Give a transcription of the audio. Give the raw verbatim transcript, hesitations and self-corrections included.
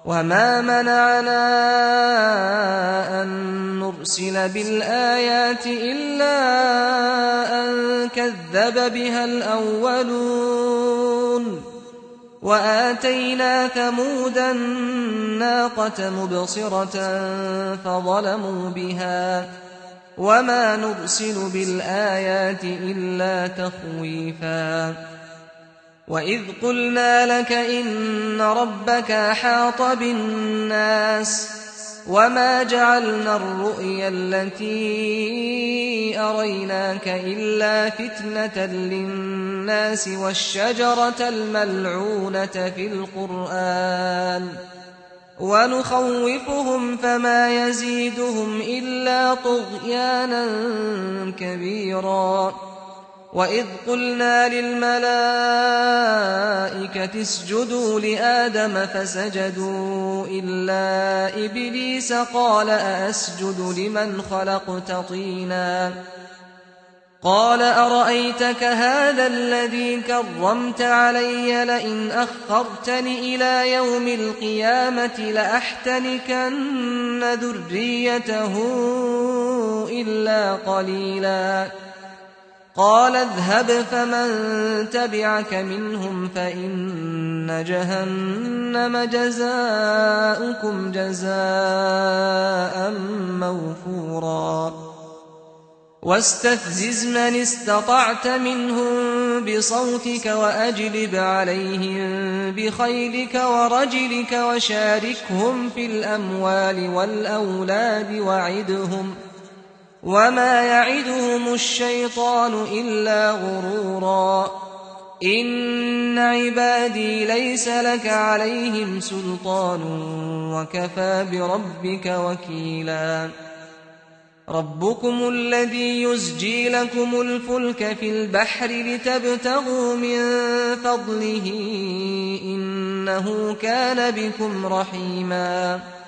وما منعنا أن نرسل بالآيات إلا أن كذب بها الأولون وآتينا ثمود الناقة مبصرة فظلموا بها وما نرسل بالآيات إلا تخويفا وإذ قلنا لك إن ربك أحاط بالناس وما جعلنا الرؤيا التي أريناك إلا فتنة للناس والشجرة الملعونة في القرآن ونخوفهم فما يزيدهم إلا طغيانا كبيرا وإذ قلنا للملائكة اسجدوا لآدم فسجدوا إلا إبليس قال أأسجد لمن خلقت طينا قال أرأيتك هذا الذي كرمت علي لئن أخرتني إلى يوم القيامة لأحتنكن ذريته إلا قليلا قال اذهب فمن تبعك منهم فإن جهنم جزاؤكم جزاء موفورا واستفزز من استطعت منهم بصوتك وأجلب عليهم بخيلك ورجلك وشاركهم في الأموال والأولاد وعدهم وما يعدهم الشيطان إلا غرورا إن عبادي ليس لك عليهم سلطان وكفى بربك وكيلا ربكم الذي يزجي لكم الفلك في البحر لتبتغوا من فضله إنه كان بكم رحيما